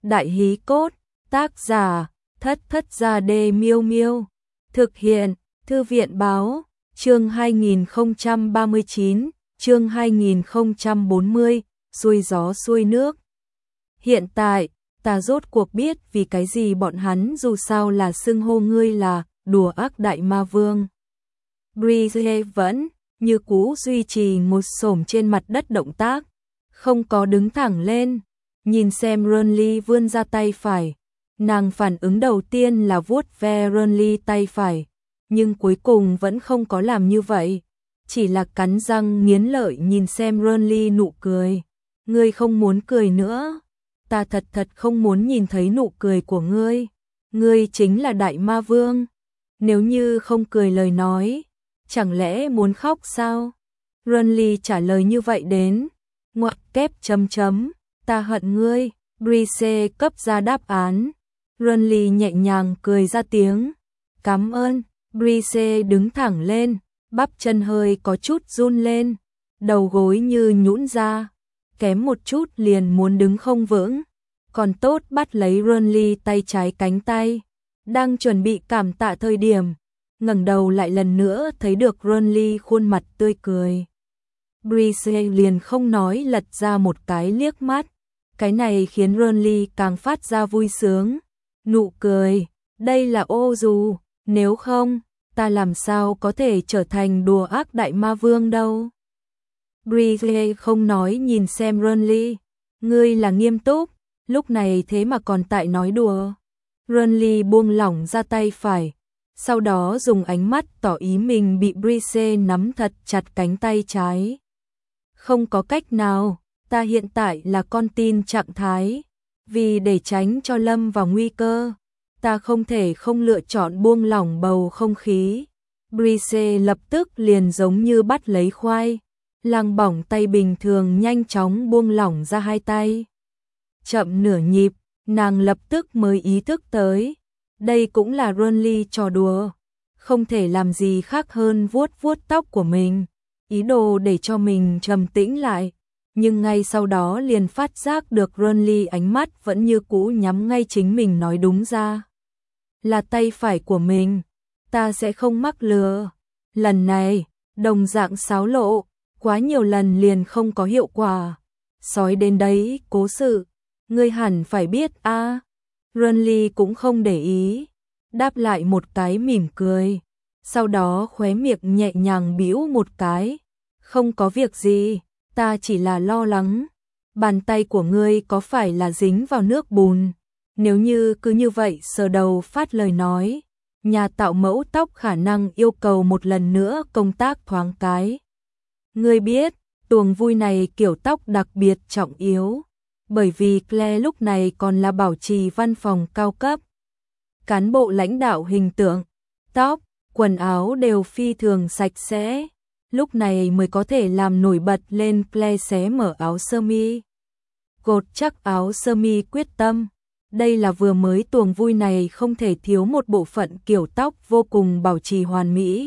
Đại hí cốt, tác giả, Thất Thất Gia Đê Miêu Miêu. Thực hiện, Thư viện báo, chương 2039, chương 2040, xuôi gió xuôi nước. Hiện tại, ta rốt cuộc biết vì cái gì bọn hắn dù sao là xưng hô ngươi là đùa ác đại ma vương. Breeze vẫn như cũ duy trì ngồi xổm trên mặt đất động tác, không có đứng thẳng lên. Nhìn xem Renly vươn ra tay phải, nàng phản ứng đầu tiên là vuốt ve Renly tay phải, nhưng cuối cùng vẫn không có làm như vậy, chỉ là cắn răng nghiến lợi nhìn xem Renly nụ cười. Ngươi không muốn cười nữa, ta thật không muốn nhìn thấy nụ cười của ngươi, ngươi chính là đại ma vương, nếu như không cười lời nói, chẳng lẽ muốn khóc sao? Renly trả lời như vậy đến, ngoặc kép chấm chấm. Ta hận ngươi, Breeze cấp ra đáp án. Renly nhẹ nhàng cười ra tiếng. Cảm ơn, Breeze đứng thẳng lên, bắp chân hơi có chút run lên, đầu gối như nhũn ra, kém một chút liền muốn đứng không vững. Còn tốt bắt lấy Renly tay trái cánh tay, đang chuẩn bị cảm tạ thời điểm, ngẩng đầu lại lần nữa thấy được Renly khuôn mặt tươi cười. Breeze liền không nói lật ra một cái liếc mắt. Cái này khiến Renly càng phát ra vui sướng. Nụ cười, đây là ô dù, nếu không, ta làm sao có thể trở thành đùa ác đại ma vương đâu. Breeze không nói nhìn xem Renly, ngươi là nghiêm túc, lúc này thế mà còn tại nói đùa. Renly buông lỏng ra tay phải, sau đó dùng ánh mắt tỏ ý mình bị Breeze nắm thật chặt cánh tay trái. Không có cách nào. Ta hiện tại là con tin trạng thái, vì để tránh cho lâm vào nguy cơ, ta không thể không lựa chọn buông lỏng bầu không khí. Breeze lập tức liền giống như bắt lấy khoai, lang bỏng tay bình thường nhanh chóng buông lỏng ra hai tay. Chậm nửa nhịp, nàng lập tức mới ý thức tới, đây cũng là Renly trò đùa, không thể làm gì khác hơn vuốt vuốt tóc của mình, ý đồ để cho mình trầm tĩnh lại. Nhưng ngay sau đó liền phát giác được Renly ánh mắt vẫn như cũ nhắm ngay chính mình nói đúng ra. Là tay phải của mình, ta sẽ không mắc lừa. Lần này, đồng dạng xáo lộ, quá nhiều lần liền không có hiệu quả. Sói đến đấy, cố sự, ngươi hẳn phải biết a. Renly cũng không để ý, đáp lại một cái mỉm cười. Sau đó khóe miệng nhẹ nhàng bĩu một cái. Không có việc gì. Ta chỉ là lo lắng, bàn tay của ngươi có phải là dính vào nước bùn, nếu như cứ như vậy sờ đầu phát lời nói, nhà tạo mẫu tóc khả năng yêu cầu một lần nữa công tác thoáng cái. Ngươi biết, tuồng vui này kiểu tóc đặc biệt trọng yếu, bởi vì Claire lúc này còn là bảo trì văn phòng cao cấp. Cán bộ lãnh đạo hình tượng, tóc, quần áo đều phi thường sạch sẽ. Lúc này mới có thể làm nổi bật lên Claire xé mở áo sơ mi. Gột chắc áo sơ mi quyết tâm. Đây là vừa mới tuồng vui này không thể thiếu một bộ phận kiểu tóc vô cùng bảo trì hoàn mỹ.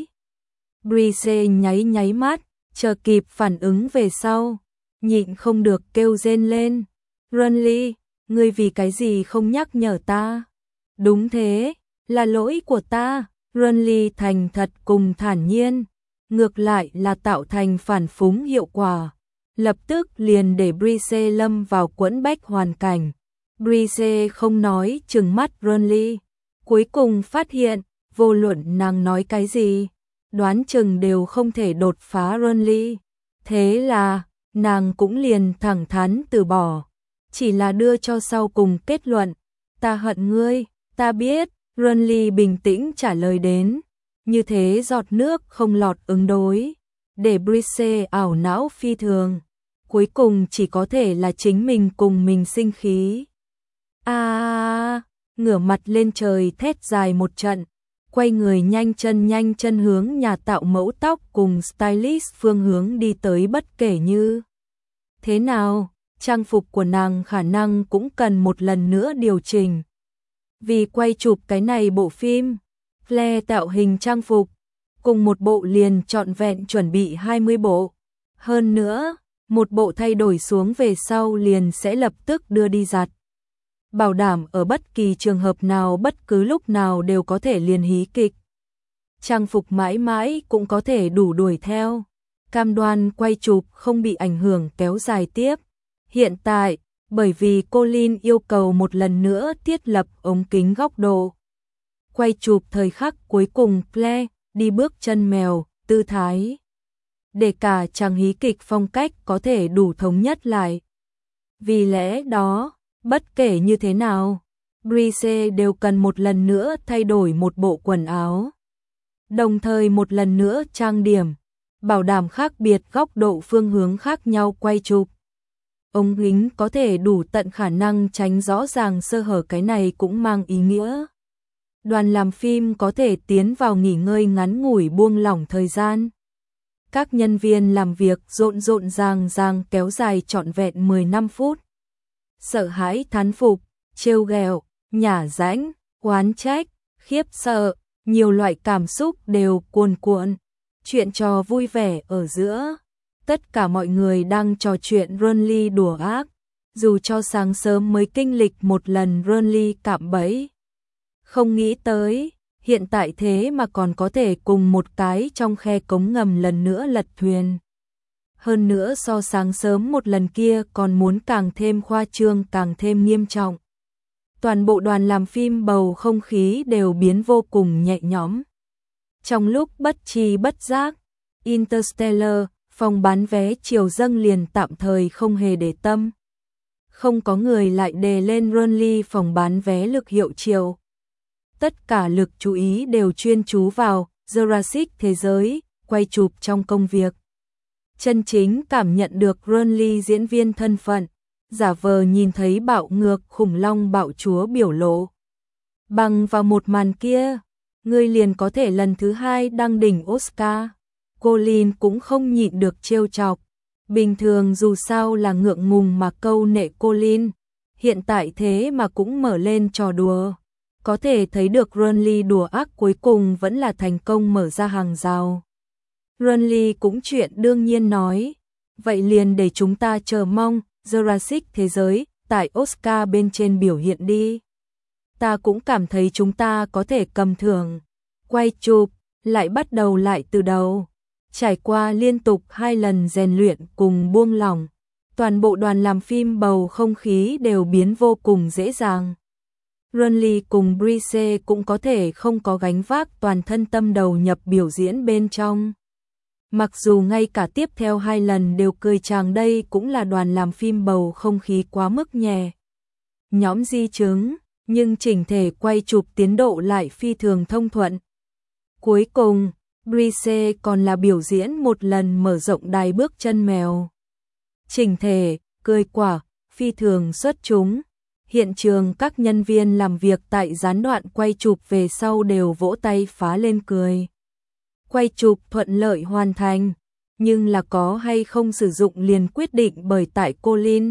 Breeze nháy mắt, chờ kịp phản ứng về sau. Nhịn không được kêu rên lên. Renly, ngươi vì cái gì không nhắc nhở ta? Đúng thế, là lỗi của ta. Renly thành thật cùng thản nhiên. Ngược lại là tạo thành phản phúng hiệu quả, lập tức liền để Breeze lâm vào quẫn bách hoàn cảnh. Breeze không nói trừng mắt Renly, cuối cùng phát hiện, vô luận nàng nói cái gì, đoán chừng đều không thể đột phá Renly. Thế là, nàng cũng liền thẳng thắn từ bỏ, chỉ là đưa cho sau cùng kết luận, ta hận ngươi, ta biết, Renly bình tĩnh trả lời đến. Như thế giọt nước không lọt ứng đối, để Breeze ảo não phi thường, cuối cùng chỉ có thể là chính mình cùng mình sinh khí. Ngửa mặt lên trời thét dài một trận, quay người nhanh chân hướng nhà tạo mẫu tóc cùng stylist phương hướng đi tới bất kể như. Thế nào, trang phục của nàng khả năng cũng cần một lần nữa điều chỉnh. Vì quay chụp cái này bộ phim, Claire tạo hình trang phục, cùng một bộ liền trọn vẹn chuẩn bị 20 bộ. Hơn nữa, một bộ thay đổi xuống về sau liền sẽ lập tức đưa đi giặt. bảo đảm ở bất kỳ trường hợp nào bất cứ lúc nào đều có thể liền hí kịch. Trang phục mãi mãi cũng có thể đủ đuổi theo. Cam đoan quay chụp không bị ảnh hưởng kéo dài tiếp. Hiện tại, bởi vì Colin yêu cầu một lần nữa thiết lập ống kính góc độ. Quay chụp thời khắc cuối cùng Claire đi bước chân mèo, tư thái. Để cả chàng hí kịch phong cách có thể đủ thống nhất lại. Vì lẽ đó, bất kể như thế nào, Brice đều cần một lần nữa thay đổi một bộ quần áo. Đồng thời một lần nữa trang điểm, bảo đảm khác biệt góc độ phương hướng khác nhau quay chụp. Ống kính có thể đủ tận khả năng tránh rõ ràng sơ hở, cái này cũng mang ý nghĩa. Đoàn làm phim có thể tiến vào nghỉ ngơi ngắn ngủi buông lỏng thời gian. Các nhân viên làm việc rộn ràng kéo dài trọn vẹn 15 phút. Sợ hãi, thán phục, trêu ghẹo, nhả rãnh, oán trách, khiếp sợ, nhiều loại cảm xúc đều cuồn cuộn. Chuyện trò vui vẻ ở giữa. Tất cả mọi người đang trò chuyện Ronly đùa ác. Dù cho sáng sớm mới kinh lịch một lần Ronly cạm bẫy. Không nghĩ tới, hiện tại thế mà còn có thể cùng một cái trong khe cống ngầm lần nữa lật thuyền. Hơn nữa so sáng sớm một lần kia còn muốn càng thêm khoa trương, càng thêm nghiêm trọng. Toàn bộ đoàn làm phim bầu không khí đều biến vô cùng nhẹ nhõm. Trong lúc bất tri bất giác, Interstellar, phòng bán vé chiều dâng liền tạm thời không hề để tâm. Không có người lại đề lên Ronly phòng bán vé lực hiệu chiều. Tất cả lực chú ý đều chuyên chú vào Jurassic thế giới, quay chụp trong công việc. Chân chính cảm nhận được Ronly diễn viên thân phận, giả vờ nhìn thấy bạo ngược khủng long bạo chúa biểu lộ. Bằng vào một màn kia, ngươi liền có thể lần thứ 2 đăng đỉnh Oscar. Colin cũng không nhịn được trêu chọc. Bình thường dù sao là ngượng ngùng mà câu nệ Colin, hiện tại thế mà cũng mở lên trò đùa. Có thể thấy được Ronly đùa ác cuối cùng vẫn là thành công mở ra hàng rào. Ronly cũng chuyện đương nhiên nói, vậy liền để chúng ta chờ mong Jurassic thế giới tại Oscar bên trên biểu hiện đi. Ta cũng cảm thấy chúng ta có thể cầm thưởng. Quay chụp, lại bắt đầu lại từ đầu. Trải qua liên tục 2 lần rèn luyện cùng buông lỏng, toàn bộ đoàn làm phim bầu không khí đều biến vô cùng dễ dàng. Ronly cùng Brice cũng có thể không có gánh vác toàn thân tâm đầu nhập biểu diễn bên trong. Mặc dù ngay cả tiếp theo 2 lần đều cười chàng, đây cũng là đoàn làm phim bầu không khí quá mức nhẹ. Nhóm di chứng, nhưng chỉnh thể quay chụp tiến độ lại phi thường thông thuận. Cuối cùng, Brice còn là biểu diễn một lần mở rộng đài bước chân mèo. Chỉnh thể, cười quả, phi thường xuất chúng. Hiện trường các nhân viên làm việc tại gián đoạn quay chụp về sau đều vỗ tay phá lên cười. Quay chụp thuận lợi hoàn thành, nhưng là có hay không sử dụng liền quyết định bởi tại Colin.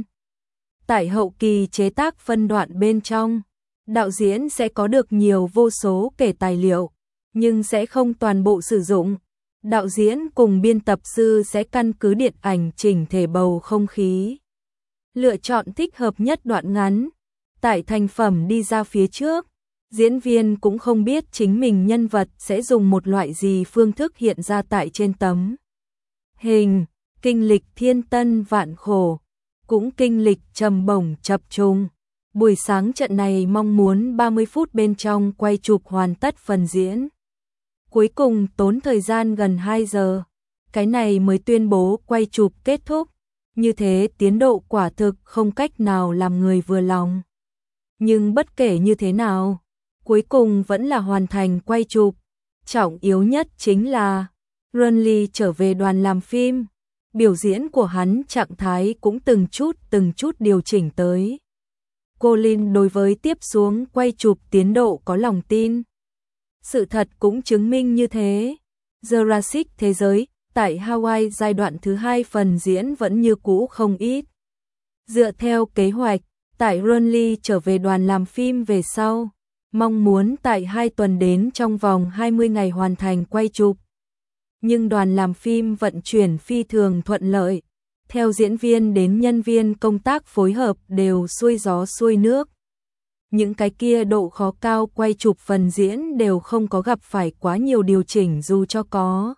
Tại hậu kỳ chế tác phân đoạn bên trong, đạo diễn sẽ có được nhiều vô số kể tài liệu, nhưng sẽ không toàn bộ sử dụng. Đạo diễn cùng biên tập sư sẽ căn cứ điện ảnh chỉnh thể bầu không khí, lựa chọn thích hợp nhất đoạn ngắn. Tại thành phẩm đi ra phía trước, diễn viên cũng không biết chính mình nhân vật sẽ dùng một loại gì phương thức hiện ra tại trên tấm hình. Kinh lịch thiên tân vạn khổ, cũng kinh lịch trầm bổng chập trùng. Buổi sáng trận này mong muốn 30 phút bên trong quay chụp hoàn tất phần diễn. Cuối cùng tốn thời gian gần 2 giờ, cái này mới tuyên bố quay chụp kết thúc. Như thế tiến độ quả thực không cách nào làm người vừa lòng. Nhưng bất kể như thế nào, cuối cùng vẫn là hoàn thành quay chụp. Trọng yếu nhất chính là Ronly trở về đoàn làm phim. Biểu diễn của hắn trạng thái cũng từng chút điều chỉnh tới. Colin đối với tiếp xuống quay chụp tiến độ có lòng tin. Sự thật cũng chứng minh như thế. Jurassic thế giới tại Hawaii giai đoạn thứ 2 phần diễn vẫn như cũ không ít. Dựa theo kế hoạch, tại Ronly trở về đoàn làm phim về sau, mong muốn tại 2 tuần đến trong vòng 20 ngày hoàn thành quay chụp. Nhưng đoàn làm phim vận chuyển phi thường thuận lợi, theo diễn viên đến nhân viên công tác phối hợp đều xuôi gió xuôi nước. những cái kia độ khó cao quay chụp phần diễn đều không có gặp phải quá nhiều điều chỉnh dù cho có.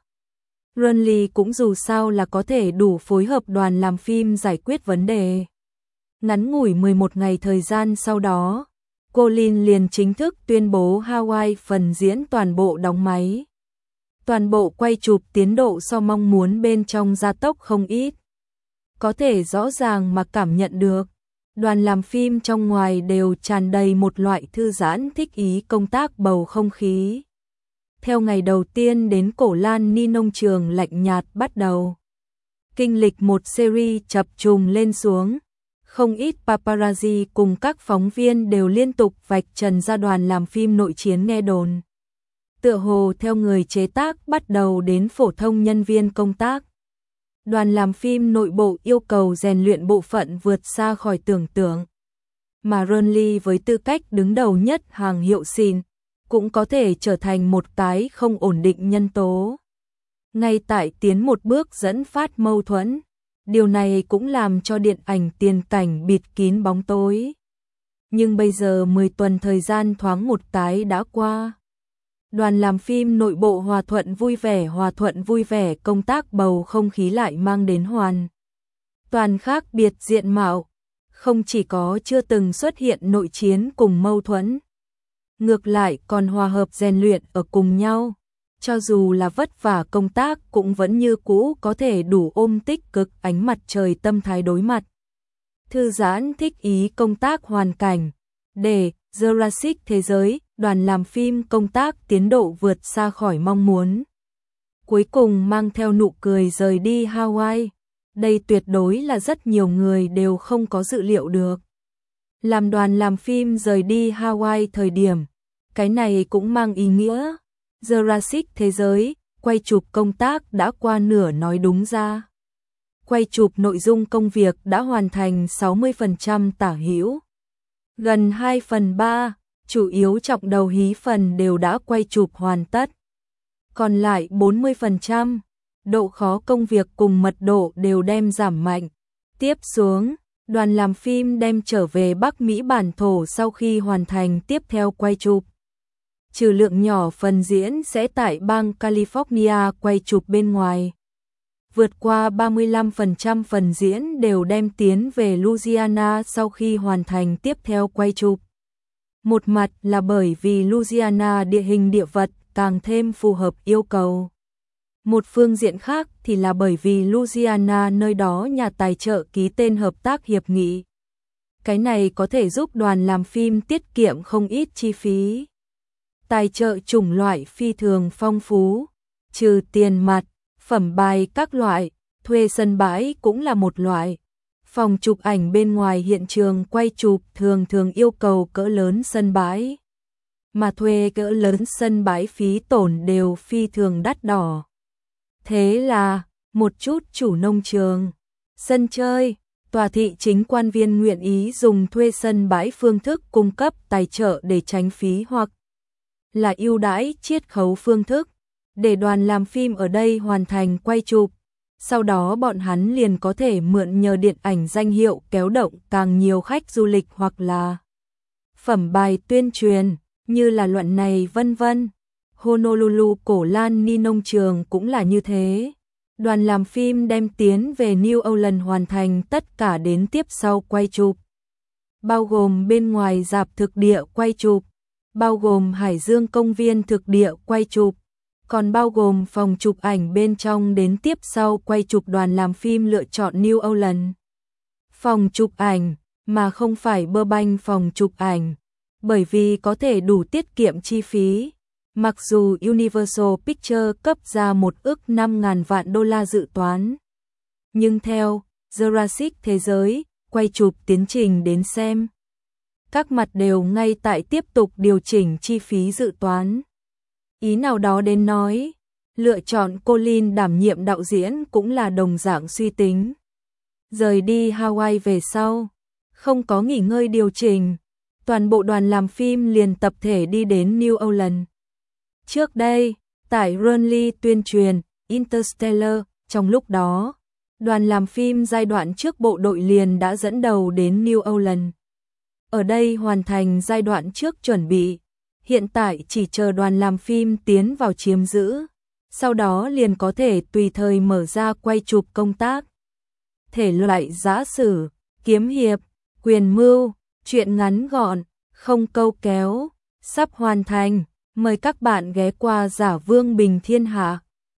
Renly cũng dù sao là có thể đủ phối hợp đoàn làm phim giải quyết vấn đề. Ngắn ngủi 11 ngày thời gian sau đó, Colin liền chính thức tuyên bố Hawaii phần diễn toàn bộ đóng máy. Toàn bộ quay chụp tiến độ so mong muốn bên trong gia tốc không ít. Có thể rõ ràng mà cảm nhận được, đoàn làm phim trong ngoài đều tràn đầy một loại thư giãn thích ý công tác bầu không khí. Theo ngày đầu tiên đến Cổ Lan Ni nông trường lạnh nhạt bắt đầu. Kinh lịch một series chập trùng lên xuống. Không ít paparazzi cùng các phóng viên đều liên tục vạch trần ra đoàn làm phim nội chiến nghe đồn. Tựa hồ theo người chế tác bắt đầu đến phổ thông nhân viên công tác. Đoàn làm phim nội bộ yêu cầu rèn luyện bộ phận vượt xa khỏi tưởng tượng. Mà Renly với tư cách đứng đầu nhất hàng hiệu xịn, cũng có thể trở thành một cái không ổn định nhân tố. Ngay tại tiến một bước dẫn phát mâu thuẫn, điều này cũng làm cho điện ảnh tiền cảnh bịt kín bóng tối. Nhưng bây giờ 10 tuần thời gian thoáng một cái đã qua. Đoàn làm phim nội bộ hòa thuận vui vẻ công tác bầu không khí lại mang đến hoàn toàn khác biệt diện mạo, không chỉ có chưa từng xuất hiện nội chiến cùng mâu thuẫn, ngược lại còn hòa hợp rèn luyện ở cùng nhau, cho dù là vất vả công tác cũng vẫn như cũ có thể đủ ôm tích cực ánh mặt trời tâm thái đối mặt. Thư giãn thích ý công tác hoàn cảnh, để Jurassic thế giới, đoàn làm phim công tác tiến độ vượt xa khỏi mong muốn. Cuối cùng mang theo nụ cười rời đi Hawaii, đây tuyệt đối là rất nhiều người đều không có dự liệu được. Làm đoàn làm phim rời đi Hawaii thời điểm, cái này cũng mang ý nghĩa. Jurassic thế giới, quay chụp công tác đã qua nửa nói đúng ra. Quay chụp nội dung công việc đã hoàn thành 60% tả hữu. Gần 2/3, chủ yếu trọng đầu hí phần đều đã quay chụp hoàn tất. Còn lại 40%, độ khó công việc cùng mật độ đều đem giảm mạnh. Tiếp xuống, đoàn làm phim đem trở về Bắc Mỹ bản thổ sau khi hoàn thành tiếp theo quay chụp. Trừ lượng nhỏ phần diễn sẽ tại bang California quay chụp bên ngoài. Vượt qua 35% phần diễn đều đem tiến về Louisiana sau khi hoàn thành tiếp theo quay chụp. Một mặt là bởi vì Louisiana địa hình địa vật càng thêm phù hợp yêu cầu. Một phương diện khác thì là bởi vì Louisiana nơi đó nhà tài trợ ký tên hợp tác hiệp nghị. Cái này có thể giúp đoàn làm phim tiết kiệm không ít chi phí. Tài trợ chủng loại phi thường phong phú, trừ tiền mặt, phẩm bài các loại, thuê sân bãi cũng là một loại. Phòng chụp ảnh bên ngoài hiện trường quay chụp thường yêu cầu cỡ lớn sân bãi. Mà thuê cỡ lớn sân bãi phí tổn đều phi thường đắt đỏ. Thế là, một chút chủ nông trường, sân chơi, tòa thị chính quan viên nguyện ý dùng thuê sân bãi phương thức cung cấp tài trợ để tránh phí hoặc là ưu đãi chiết khấu phương thức, để đoàn làm phim ở đây hoàn thành quay chụp. Sau đó bọn hắn liền có thể mượn nhờ điện ảnh danh hiệu kéo động càng nhiều khách du lịch hoặc là phẩm bài tuyên truyền, như là luận này vân vân. Honolulu Cổ Lan Ni nông trường cũng là như thế. Đoàn làm phim đem tiến về New Orleans hoàn thành tất cả đến tiếp sau quay chụp. Bao gồm bên ngoài rạp thực địa quay chụp, bao gồm Hải Dương công viên thực địa quay chụp, còn bao gồm phòng chụp ảnh bên trong đến tiếp sau quay chụp. Đoàn làm phim lựa chọn New Orleans phòng chụp ảnh mà không phải Burbank phòng chụp ảnh, bởi vì có thể đủ tiết kiệm chi phí. Mặc dù Universal Pictures cấp ra 1,5 億đô la dự toán, nhưng theo Jurassic thế giới, quay chụp tiến trình đến xem, các mặt đều ngay tại tiếp tục điều chỉnh chi phí dự toán. Ý nào đó đến nói, lựa chọn Colin đảm nhiệm đạo diễn cũng là đồng dạng suy tính. Rời đi Hawaii về sau, không có nghỉ ngơi điều chỉnh, toàn bộ đoàn làm phim liền tập thể đi đến New Orleans. Trước đây, tại Renly tuyên truyền Interstellar, trong lúc đó, đoàn làm phim giai đoạn trước bộ đội liền đã dẫn đầu đến New Orleans. ở đây hoàn thành giai đoạn trước chuẩn bị, hiện tại chỉ chờ đoàn làm phim tiến vào chiếm giữ, sau đó liền có thể tùy thời mở ra quay chụp công tác. Thể loại giã sử, kiếm hiệp, quyền mưu, truyện ngắn gọn, không câu kéo, sắp hoàn thành, mời các bạn ghé qua Giả Vương Bình Thiên Hạ.